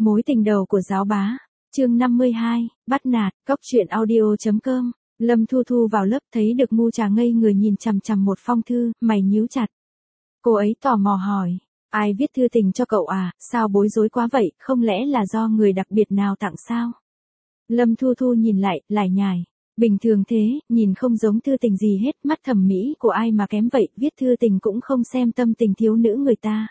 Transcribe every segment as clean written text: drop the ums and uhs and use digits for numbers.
Mối tình đầu của giáo bá. Chương 52, bắt nạt. Cóc truyện audio.com. Lâm Thu Thu vào lớp thấy được Ngu Trà ngây người nhìn chằm chằm một phong thư, mày nhíu chặt. Cô ấy tò mò hỏi, ai viết thư tình cho cậu à, sao bối rối quá vậy, không lẽ là do người đặc biệt nào tặng sao? Lâm Thu Thu nhìn lại, lải nhải. Bình thường thế, nhìn không giống thư tình gì hết, mắt thẩm mỹ của ai mà kém vậy, viết thư tình cũng không xem tâm tình thiếu nữ người ta.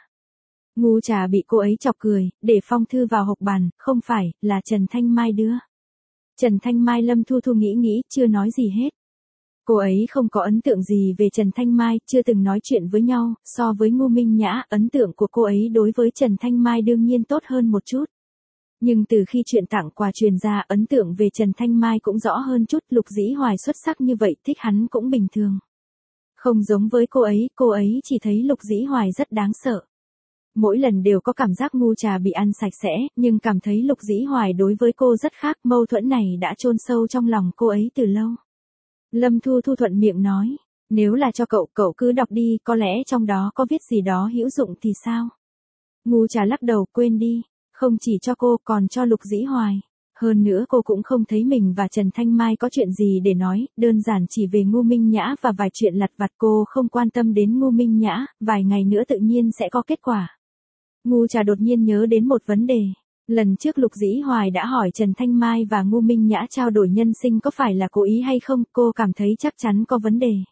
Ngu Trà bị cô ấy chọc cười, để phong thư vào hộc bàn, không phải, là Trần Thanh Mai đưa. Trần Thanh Mai. Lâm Thu Thu nghĩ, chưa nói gì hết. Cô ấy không có ấn tượng gì về Trần Thanh Mai, chưa từng nói chuyện với nhau, so với Ngô Minh Nhã, ấn tượng của cô ấy đối với Trần Thanh Mai đương nhiên tốt hơn một chút. Nhưng từ khi chuyện tặng quà truyền ra, ấn tượng về Trần Thanh Mai cũng rõ hơn chút, Lục Dĩ Hoài xuất sắc như vậy, thích hắn cũng bình thường. Không giống với cô ấy chỉ thấy Lục Dĩ Hoài rất đáng sợ. Mỗi lần đều có cảm giác Ngu Trà bị ăn sạch sẽ, nhưng cảm thấy Lục Dĩ Hoài đối với cô rất khác, mâu thuẫn này đã chôn sâu trong lòng cô ấy từ lâu. Lâm Thu Thu thuận miệng nói, nếu là cho cậu cứ đọc đi, có lẽ trong đó có viết gì đó hữu dụng thì sao? Ngu Trà lắc đầu, quên đi, không chỉ cho cô còn cho Lục Dĩ Hoài. Hơn nữa cô cũng không thấy mình và Trần Thanh Mai có chuyện gì để nói, đơn giản chỉ về Ngô Minh Nhã và vài chuyện lặt vặt, cô không quan tâm đến Ngô Minh Nhã, vài ngày nữa tự nhiên sẽ có kết quả. Ngu Trà đột nhiên nhớ đến một vấn đề. Lần trước Lục Dĩ Hoài đã hỏi Trần Thanh Mai và Ngô Minh Nhã trao đổi nhân sinh có phải là cố ý hay không, cô cảm thấy chắc chắn có vấn đề.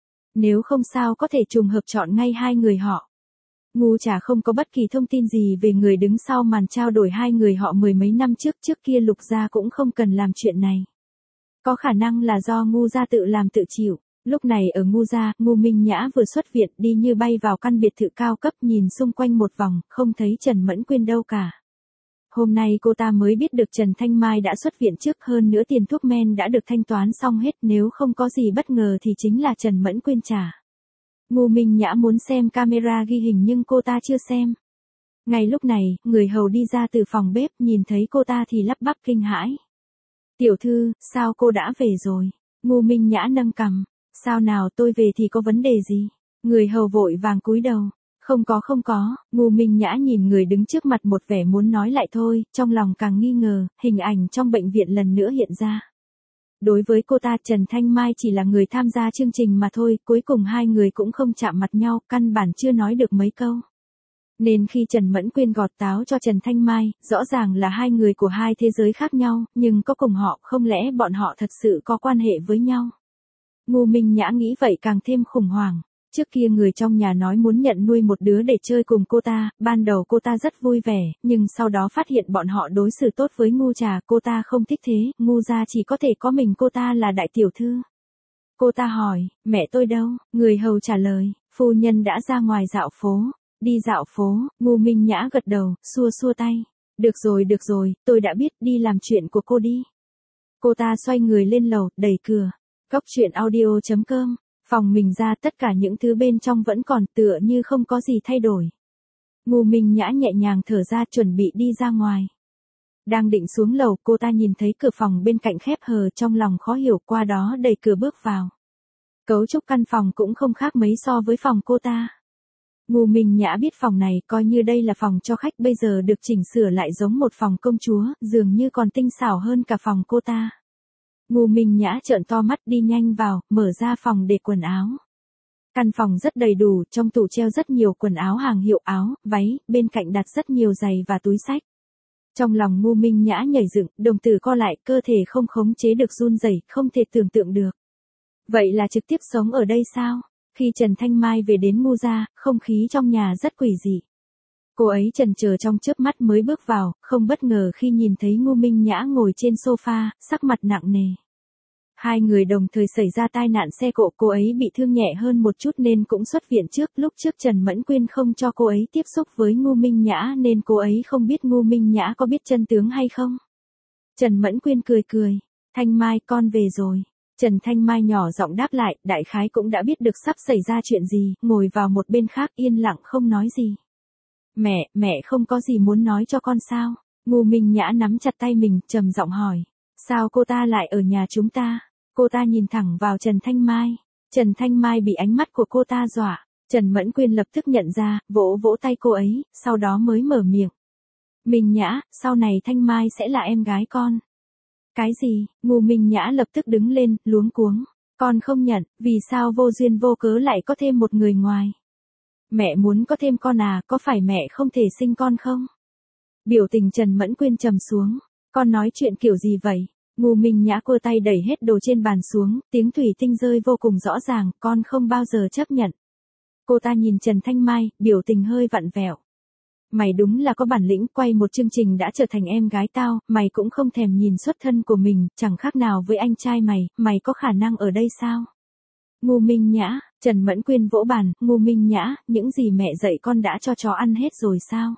Nếu không sao có thể trùng hợp chọn ngay hai người họ. Ngu Trà không có bất kỳ thông tin gì về người đứng sau màn trao đổi hai người họ mười mấy năm trước kia Lục gia cũng không cần làm chuyện này. Có khả năng là do Ngu gia tự làm tự chịu. Lúc này ở Ngu gia, Ngô Minh Nhã vừa xuất viện đi như bay vào căn biệt thự cao cấp, nhìn xung quanh một vòng, không thấy Trần Mẫn Quyên đâu cả. Hôm nay cô ta mới biết được Trần Thanh Mai đã xuất viện trước, hơn nữa tiền thuốc men đã được thanh toán xong hết, nếu không có gì bất ngờ thì chính là Trần Mẫn Quyên trả. Ngô Minh Nhã muốn xem camera ghi hình nhưng cô ta chưa xem. Ngay lúc này, người hầu đi ra từ phòng bếp, nhìn thấy cô ta thì lắp bắp kinh hãi. Tiểu thư, sao cô đã về rồi? Ngô Minh Nhã nâng cằm. Sao nào, tôi về thì có vấn đề gì? Người hầu vội vàng cúi đầu. Không có, Ngô Minh Nhã nhìn người đứng trước mặt một vẻ muốn nói lại thôi, trong lòng càng nghi ngờ, hình ảnh trong bệnh viện lần nữa hiện ra. Đối với cô ta, Trần Thanh Mai chỉ là người tham gia chương trình mà thôi, cuối cùng hai người cũng không chạm mặt nhau, căn bản chưa nói được mấy câu. Nên khi Trần Mẫn Quyên gọt táo cho Trần Thanh Mai, rõ ràng là hai người của hai thế giới khác nhau, nhưng có cùng họ, không lẽ bọn họ thật sự có quan hệ với nhau? Ngô Minh Nhã nghĩ vậy càng thêm khủng hoảng. Trước kia người trong nhà nói muốn nhận nuôi một đứa để chơi cùng cô ta, ban đầu cô ta rất vui vẻ, nhưng sau đó phát hiện bọn họ đối xử tốt với Ngu Trà, cô ta không thích thế, Ngu gia chỉ có thể có mình cô ta là đại tiểu thư. Cô ta hỏi, mẹ tôi đâu? Người hầu trả lời, phu nhân đã ra ngoài dạo phố. Đi dạo phố, Ngô Minh Nhã gật đầu, xua tay. Được rồi, tôi đã biết, đi làm chuyện của cô đi. Cô ta xoay người lên lầu, đẩy cửa. Cóc truyện audio.com. Phòng mình ra, tất cả những thứ bên trong vẫn còn, tựa như không có gì thay đổi. Ngô Minh Nhã nhẹ nhàng thở ra, chuẩn bị đi ra ngoài. Đang định xuống lầu, cô ta nhìn thấy cửa phòng bên cạnh khép hờ, trong lòng khó hiểu, qua đó đẩy cửa bước vào. Cấu trúc căn phòng cũng không khác mấy so với phòng cô ta. Ngô Minh Nhã biết phòng này, coi như đây là phòng cho khách, bây giờ được chỉnh sửa lại giống một phòng công chúa, dường như còn tinh xảo hơn cả phòng cô ta. Ngô Minh Nhã trợn to mắt, đi nhanh vào, mở ra phòng để quần áo. Căn phòng rất đầy đủ, trong tủ treo rất nhiều quần áo hàng hiệu, áo, váy, bên cạnh đặt rất nhiều giày và túi xách. Trong lòng Ngô Minh Nhã nhảy dựng, đồng tử co lại, cơ thể không khống chế được run rẩy, không thể tưởng tượng được. Vậy là trực tiếp sống ở đây sao? Khi Trần Thanh Mai về đến Ngu gia, không khí trong nhà rất quỷ dị. Cô ấy chần chờ trong chớp mắt mới bước vào, không bất ngờ khi nhìn thấy Ngô Minh Nhã ngồi trên sofa, sắc mặt nặng nề. Hai người đồng thời xảy ra tai nạn xe cộ, cô ấy bị thương nhẹ hơn một chút nên cũng xuất viện trước. Lúc trước Trần Mẫn Quyên không cho cô ấy tiếp xúc với Ngô Minh Nhã nên cô ấy không biết Ngô Minh Nhã có biết chân tướng hay không. Trần Mẫn Quyên cười. Thanh Mai, con về rồi. Trần Thanh Mai nhỏ giọng đáp lại, đại khái cũng đã biết được sắp xảy ra chuyện gì, ngồi vào một bên khác yên lặng không nói gì. Mẹ không có gì muốn nói cho con sao? Ngô Minh Nhã nắm chặt tay mình, trầm giọng hỏi. Sao cô ta lại ở nhà chúng ta? Cô ta nhìn thẳng vào Trần Thanh Mai. Trần Thanh Mai bị ánh mắt của cô ta dọa. Trần Mẫn Quyên lập tức nhận ra, vỗ vỗ tay cô ấy, sau đó mới mở miệng. Minh Nhã, sau này Thanh Mai sẽ là em gái con. Cái gì? Ngô Minh Nhã lập tức đứng lên, luống cuống. Con không nhận, vì sao vô duyên vô cớ lại có thêm một người ngoài? Mẹ muốn có thêm con à, có phải mẹ không thể sinh con không? Biểu tình Trần Mẫn Quyên trầm xuống. Con nói chuyện kiểu gì vậy? Ngô Minh Nhã cua tay đẩy hết đồ trên bàn xuống, tiếng thủy tinh rơi vô cùng rõ ràng, con không bao giờ chấp nhận. Cô ta nhìn Trần Thanh Mai, biểu tình hơi vặn vẹo. Mày đúng là có bản lĩnh, quay một chương trình đã trở thành em gái tao, mày cũng không thèm nhìn xuất thân của mình, chẳng khác nào với anh trai mày có khả năng ở đây sao? Ngô Minh Nhã, Trần Mẫn Quyên vỗ bàn, Ngô Minh Nhã, những gì mẹ dạy con đã cho chó ăn hết rồi sao?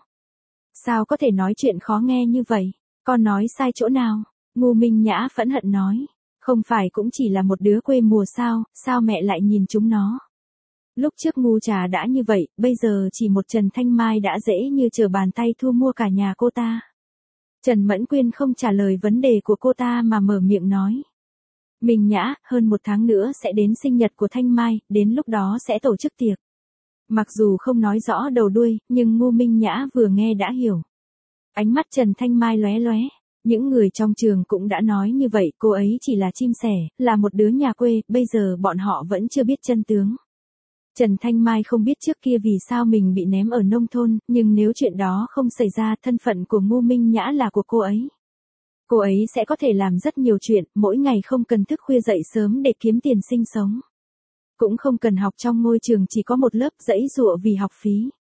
Sao có thể nói chuyện khó nghe như vậy? Con nói sai chỗ nào? Ngô Minh Nhã phẫn hận nói. Không phải cũng chỉ là một đứa quê mùa sao mẹ lại nhìn chúng nó? Lúc trước Ngu Trà đã như vậy, bây giờ chỉ một Trần Thanh Mai đã dễ như trở bàn tay thu mua cả nhà cô ta. Trần Mẫn Quyên không trả lời vấn đề của cô ta mà mở miệng nói. Minh Nhã, hơn 1 tháng nữa sẽ đến sinh nhật của Thanh Mai, đến lúc đó sẽ tổ chức tiệc. Mặc dù không nói rõ đầu đuôi, nhưng Ngô Minh Nhã vừa nghe đã hiểu. Ánh mắt Trần Thanh Mai lóe lóe. Những người trong trường cũng đã nói như vậy, cô ấy chỉ là chim sẻ, là một đứa nhà quê, bây giờ bọn họ vẫn chưa biết chân tướng. Trần Thanh Mai không biết trước kia vì sao mình bị ném ở nông thôn, nhưng nếu chuyện đó không xảy ra, thân phận của Ngô Minh Nhã là của cô ấy. Cô ấy sẽ có thể làm rất nhiều chuyện, mỗi ngày không cần thức khuya dậy sớm để kiếm tiền sinh sống. Cũng không cần học trong ngôi trường chỉ có một lớp giãy giụa vì học phí.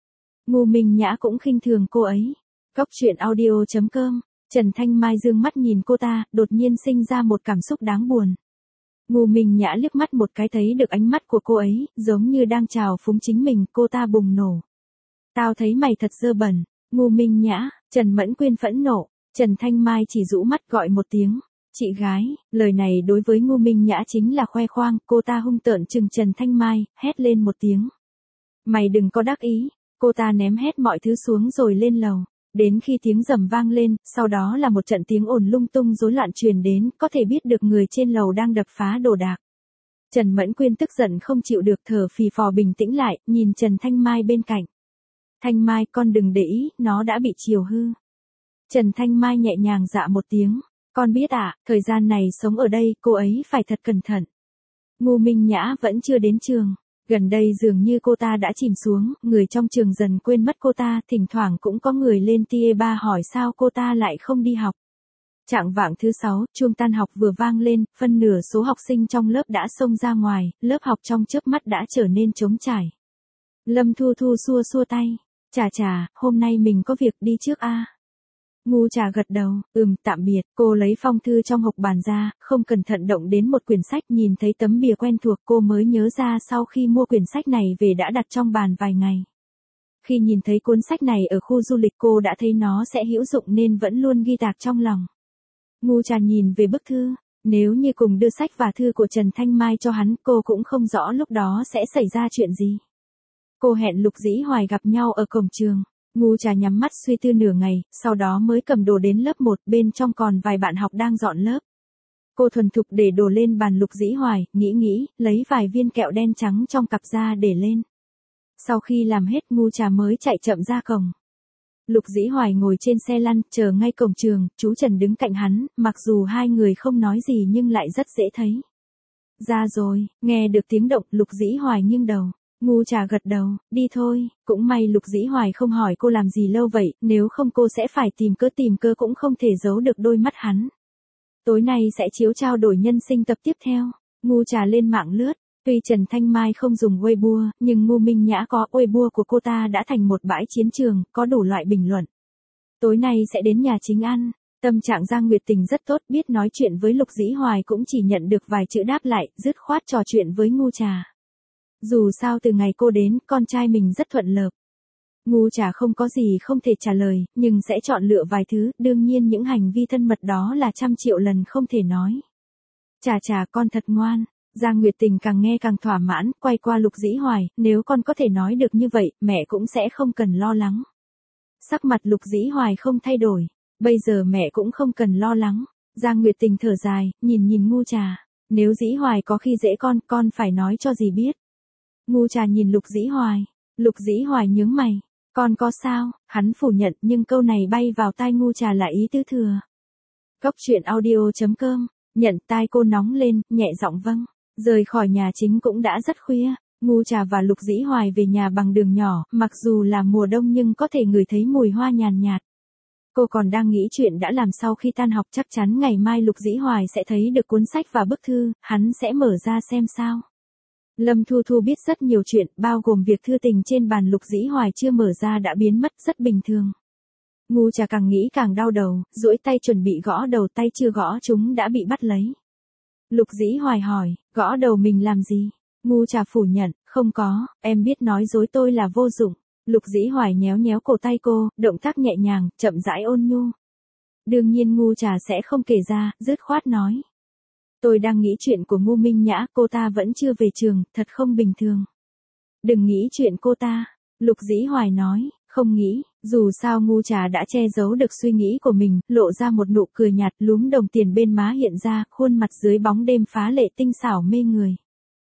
Ngô Minh Nhã cũng khinh thường cô ấy. Góc truyện audio.com, Trần Thanh Mai dương mắt nhìn cô ta, đột nhiên sinh ra một cảm xúc đáng buồn. Ngô Minh Nhã liếc mắt một cái thấy được ánh mắt của cô ấy, giống như đang chào phúng chính mình, cô ta bùng nổ. Tao thấy mày thật dơ bẩn. Ngô Minh Nhã, Trần Mẫn Quyên phẫn nộ. Trần Thanh Mai chỉ rũ mắt gọi một tiếng. Chị gái, lời này đối với Ngô Minh Nhã chính là khoe khoang, cô ta hung tợn chừng Trần Thanh Mai, hét lên một tiếng. Mày đừng có đắc ý. Cô ta ném hết mọi thứ xuống rồi lên lầu. Đến khi tiếng rầm vang lên, sau đó là một trận tiếng ồn lung tung rối loạn truyền đến, có thể biết được người trên lầu đang đập phá đồ đạc. Trần Mẫn Quyên tức giận không chịu được thở phì phò bình tĩnh lại, nhìn Trần Thanh Mai bên cạnh. Thanh Mai con đừng để ý, nó đã bị chiều hư. Trần Thanh Mai nhẹ nhàng dạ một tiếng. Con biết ạ, thời gian này sống ở đây, cô ấy phải thật cẩn thận. Ngô Minh Nhã vẫn chưa đến trường. Gần đây dường như cô ta đã chìm xuống, người trong trường dần quên mất cô ta, thỉnh thoảng cũng có người lên tia 3 hỏi sao cô ta lại không đi học. Chạng vạng thứ 6, chuông tan học vừa vang lên, phân nửa số học sinh trong lớp đã xông ra ngoài, lớp học trong chớp mắt đã trở nên trống trải. Lâm Thu Thu xua xua tay. Chà, hôm nay mình có việc đi trước a. Ngu Trà gật đầu, tạm biệt, cô lấy phong thư trong hộc bàn ra, không cẩn thận động đến một quyển sách, nhìn thấy tấm bìa quen thuộc cô mới nhớ ra sau khi mua quyển sách này về đã đặt trong bàn vài ngày. Khi nhìn thấy cuốn sách này ở khu du lịch cô đã thấy nó sẽ hữu dụng nên vẫn luôn ghi tạc trong lòng. Ngu Trà nhìn về bức thư, nếu như cùng đưa sách và thư của Trần Thanh Mai cho hắn, cô cũng không rõ lúc đó sẽ xảy ra chuyện gì. Cô hẹn Lục Dĩ Hoài gặp nhau ở cổng trường. Ngu Trà nhắm mắt suy tư nửa ngày, sau đó mới cầm đồ đến lớp 1, bên trong còn vài bạn học đang dọn lớp. Cô thuần thục để đồ lên bàn Lục Dĩ Hoài, nghĩ, lấy vài viên kẹo đen trắng trong cặp ra để lên. Sau khi làm hết Ngu Trà mới chạy chậm ra cổng. Lục Dĩ Hoài ngồi trên xe lăn, chờ ngay cổng trường, chú Trần đứng cạnh hắn, mặc dù hai người không nói gì nhưng lại rất dễ thấy. Ra rồi, nghe được tiếng động, Lục Dĩ Hoài nghiêng đầu. Ngu Trà gật đầu, đi thôi, cũng may Lục Dĩ Hoài không hỏi cô làm gì lâu vậy, nếu không cô sẽ phải tìm cớ cũng không thể giấu được đôi mắt hắn. Tối nay sẽ chiếu trao đổi nhân sinh tập tiếp theo. Ngu Trà lên mạng lướt, tuy Trần Thanh Mai không dùng Weibo, nhưng Ngô Minh Nhã có, Weibo của cô ta đã thành một bãi chiến trường, có đủ loại bình luận. Tối nay sẽ đến nhà chính ăn. Tâm trạng Giang Nguyệt Tình rất tốt, biết nói chuyện với Lục Dĩ Hoài cũng chỉ nhận được vài chữ đáp lại, dứt khoát trò chuyện với Ngu Trà. Dù sao từ ngày cô đến, con trai mình rất thuận lợi. Ngu Trà không có gì không thể trả lời, nhưng sẽ chọn lựa vài thứ, đương nhiên những hành vi thân mật đó là 100.000.000 lần không thể nói. Trà con thật ngoan. Giang Nguyệt Tình càng nghe càng thỏa mãn, quay qua Lục Dĩ Hoài, nếu con có thể nói được như vậy, mẹ cũng sẽ không cần lo lắng. Sắc mặt Lục Dĩ Hoài không thay đổi, bây giờ mẹ cũng không cần lo lắng. Giang Nguyệt Tình thở dài, nhìn Ngu Trà, nếu Dĩ Hoài có khi dễ con phải nói cho dì biết. Ngu Trà nhìn Lục Dĩ Hoài nhướng mày, Con có sao? Hắn phủ nhận nhưng câu này bay vào tai Ngu Trà là ý tứ thừa. Cốc truyện audio.com, nhận tai cô nóng lên, nhẹ giọng vâng. Rời khỏi nhà chính cũng đã rất khuya. Ngu Trà và Lục Dĩ Hoài về nhà bằng đường nhỏ, mặc dù là mùa đông nhưng có thể ngửi thấy mùi hoa nhàn nhạt. Cô còn đang nghĩ chuyện đã làm sau khi tan học, chắc chắn ngày mai Lục Dĩ Hoài sẽ thấy được cuốn sách và bức thư, hắn sẽ mở ra xem sao. Lâm Thu Thu biết rất nhiều chuyện, bao gồm việc thư tình trên bàn Lục Dĩ Hoài chưa mở ra đã biến mất, rất bình thường. Ngu Trà càng nghĩ càng đau đầu, duỗi tay chuẩn bị gõ đầu, tay chưa gõ chúng đã bị bắt lấy. Lục Dĩ Hoài hỏi, gõ đầu mình làm gì? Ngu Trà phủ nhận, không có, em biết nói dối tôi là vô dụng. Lục Dĩ Hoài nhéo nhéo cổ tay cô, động tác nhẹ nhàng, chậm rãi ôn nhu. Đương nhiên Ngu Trà sẽ không kể ra, dứt khoát nói. Tôi đang nghĩ chuyện của Ngu Minh Nhã, cô ta vẫn chưa về trường, thật không bình thường. Đừng nghĩ chuyện cô ta, Lục Dĩ Hoài nói, không nghĩ, dù sao Ngu Trà đã che giấu được suy nghĩ của mình, lộ ra một nụ cười nhạt, lúm đồng tiền bên má hiện ra, khuôn mặt dưới bóng đêm phá lệ tinh xảo mê người.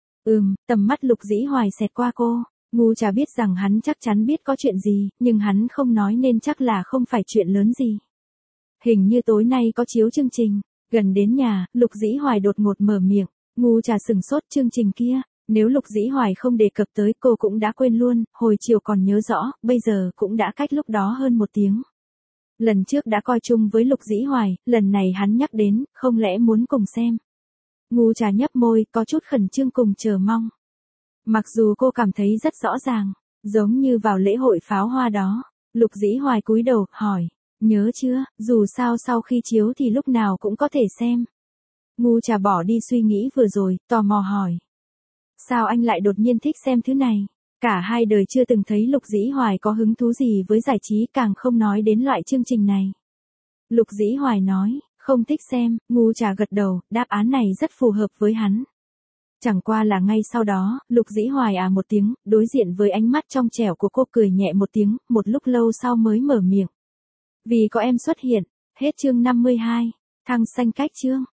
Tầm mắt Lục Dĩ Hoài xẹt qua cô. Ngu Trà biết rằng hắn chắc chắn biết có chuyện gì, nhưng hắn không nói nên chắc là không phải chuyện lớn gì. Hình như tối nay có chiếu chương trình. Gần đến nhà, Lục Dĩ Hoài đột ngột mở miệng. Ngu Trà sừng sốt, chương trình kia. Nếu Lục Dĩ Hoài không đề cập tới cô cũng đã quên luôn, hồi chiều còn nhớ rõ, bây giờ cũng đã cách lúc đó hơn 1 tiếng. Lần trước đã coi chung với Lục Dĩ Hoài, lần này hắn nhắc đến, không lẽ muốn cùng xem. Ngu Trà nhấp môi, có chút khẩn trương cùng chờ mong. Mặc dù cô cảm thấy rất rõ ràng, giống như vào lễ hội pháo hoa đó. Lục Dĩ Hoài cúi đầu, hỏi, nhớ chưa, dù sao sau khi chiếu thì lúc nào cũng có thể xem. Ngu Trà bỏ đi suy nghĩ vừa rồi, tò mò hỏi. Sao anh lại đột nhiên thích xem thứ này? Cả hai đời chưa từng thấy Lục Dĩ Hoài có hứng thú gì với giải trí, càng không nói đến loại chương trình này. Lục Dĩ Hoài nói, không thích xem. Ngu Trà gật đầu, đáp án này rất phù hợp với hắn. Chẳng qua là ngay sau đó, Lục Dĩ Hoài một tiếng, đối diện với ánh mắt trong trẻo của cô cười nhẹ một tiếng, một lúc lâu sau mới mở miệng. Vì có em xuất hiện. Hết chương 52. Thăng xanh cách chương.